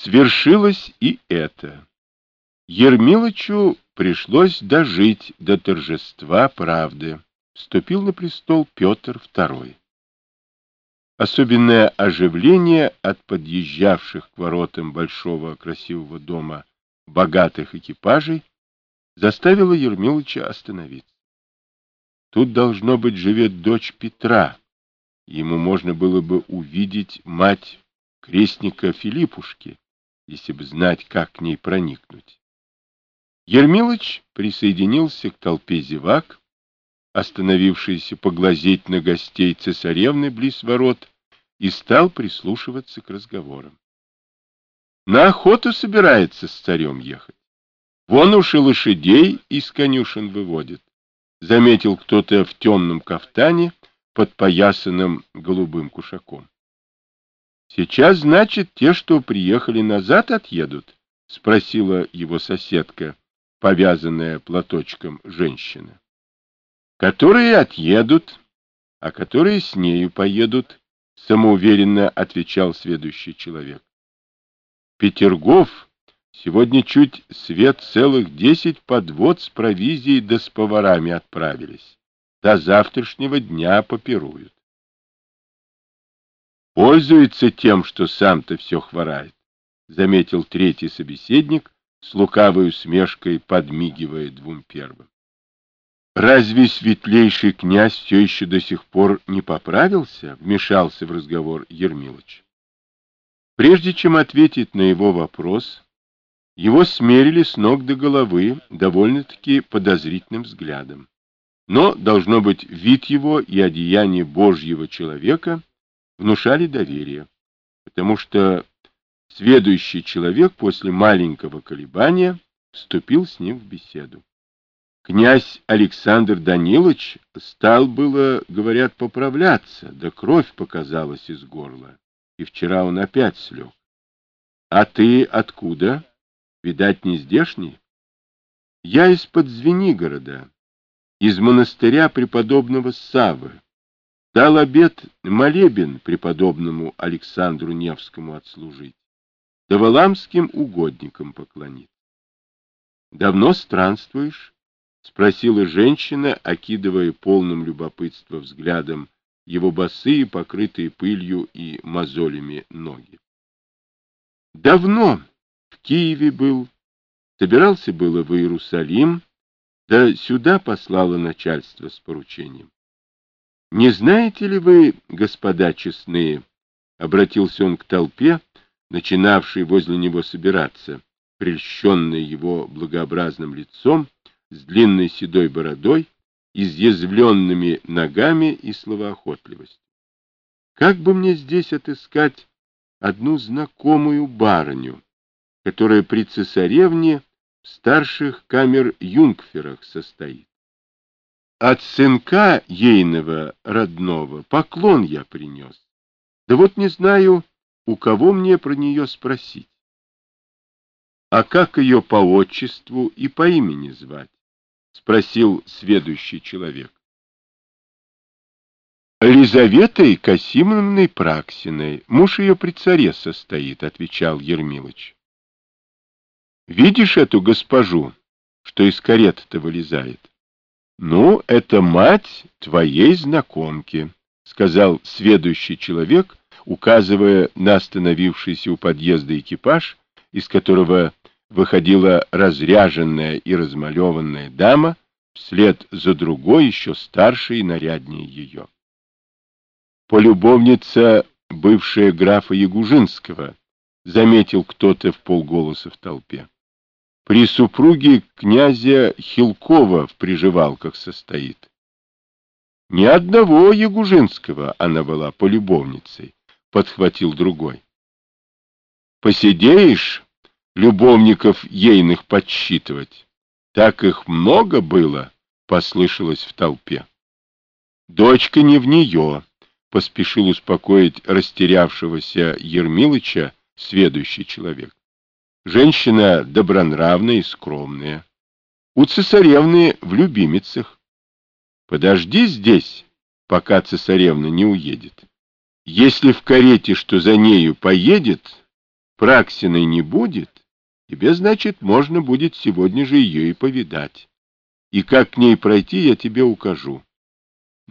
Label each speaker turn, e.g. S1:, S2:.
S1: Свершилось и это. Ермилычу пришлось дожить до торжества правды. Вступил на престол Петр II. Особенное оживление от подъезжавших к воротам большого красивого дома богатых экипажей заставило Ермилыча остановиться. Тут, должно быть, живет дочь Петра. Ему можно было бы увидеть мать крестника Филиппушки, если бы знать, как к ней проникнуть. Ермилыч присоединился к толпе зевак, остановившейся поглазеть на гостей цесаревны близ ворот, и стал прислушиваться к разговорам. На охоту собирается с царем ехать. Вон уж и лошадей из конюшен выводит. Заметил кто-то в темном кафтане, подпоясанном голубым кушаком. Сейчас, значит, те, что приехали назад, отъедут? — спросила его соседка, повязанная платочком женщина. — Которые отъедут, а которые с нею поедут, — самоуверенно отвечал сведущий человек. Петергоф сегодня чуть свет целых 10 подвод с провизией да с поварами отправились. До завтрашнего дня попируют. Пользуется тем, что сам-то все хворает, — заметил третий собеседник, с лукавой усмешкой подмигивая двум первым. Разве светлейший князь все еще до сих пор не поправился? — вмешался в разговор Ермилыч. Прежде чем ответить на его вопрос, его смерили с ног до головы довольно-таки подозрительным взглядом. Но, должно быть, вид его и одеяние Божьего человека внушали доверие, потому что сведущий человек после маленького колебания вступил с ним в беседу. Князь Александр Данилович стал было, говорят, поправляться, да кровь показалась из горла, и вчера он опять слег. — А ты откуда? Видать, не здешний? — Я из-под Звенигорода, из монастыря преподобного Саввы. Дал обет молебен преподобному Александру Невскому отслужить, да валамским угодникам поклонить. — Давно странствуешь? — спросила женщина, окидывая полным любопытства взглядом его босые, покрытые пылью и мозолями ноги. — Давно. В Киеве был. Собирался было в Иерусалим, да сюда послало начальство с поручением. — Не знаете ли вы, господа честные, — обратился он к толпе, начинавшей возле него собираться, прельщенной его благообразным лицом, с длинной седой бородой, изъязвленными ногами и словоохотливостью. — Как бы мне здесь отыскать одну знакомую барыню, которая при цесаревне в старших камер-юнгферах состоит? От сынка ейного родного поклон я принес. Да вот не знаю, у кого мне про нее спросить. — А как ее по отчеству и по имени звать? — спросил сведущий человек. — Лизаветой Касимовной Праксиной. Муж ее при царе состоит, — отвечал Ермилыч. — Видишь эту госпожу, что из кареты-то вылезает? — Ну, это мать твоей знакомки, — сказал сведущий человек, указывая на остановившийся у подъезда экипаж, из которого выходила разряженная и размалеванная дама, вслед за другой, еще старшей и наряднее ее. Полюбовница бывшая графа Ягужинского, заметил кто-то вполголоса в толпе. При супруге князя Хилкова в приживалках состоит. Ни одного Ягужинского она была полюбовницей, подхватил другой. Посидеешь любовников ейных подсчитывать, так их много было, послышалось в толпе. Дочка не в нее, поспешил успокоить растерявшегося Ермилыча сведущий человек. Женщина добронравная и скромная. У цесаревны в любимицах. Подожди здесь, пока цесаревна не уедет. Если в карете, что за нею, поедет, Праксиной не будет, тебе, значит, можно будет сегодня же ее и повидать. И как к ней пройти, я тебе укажу.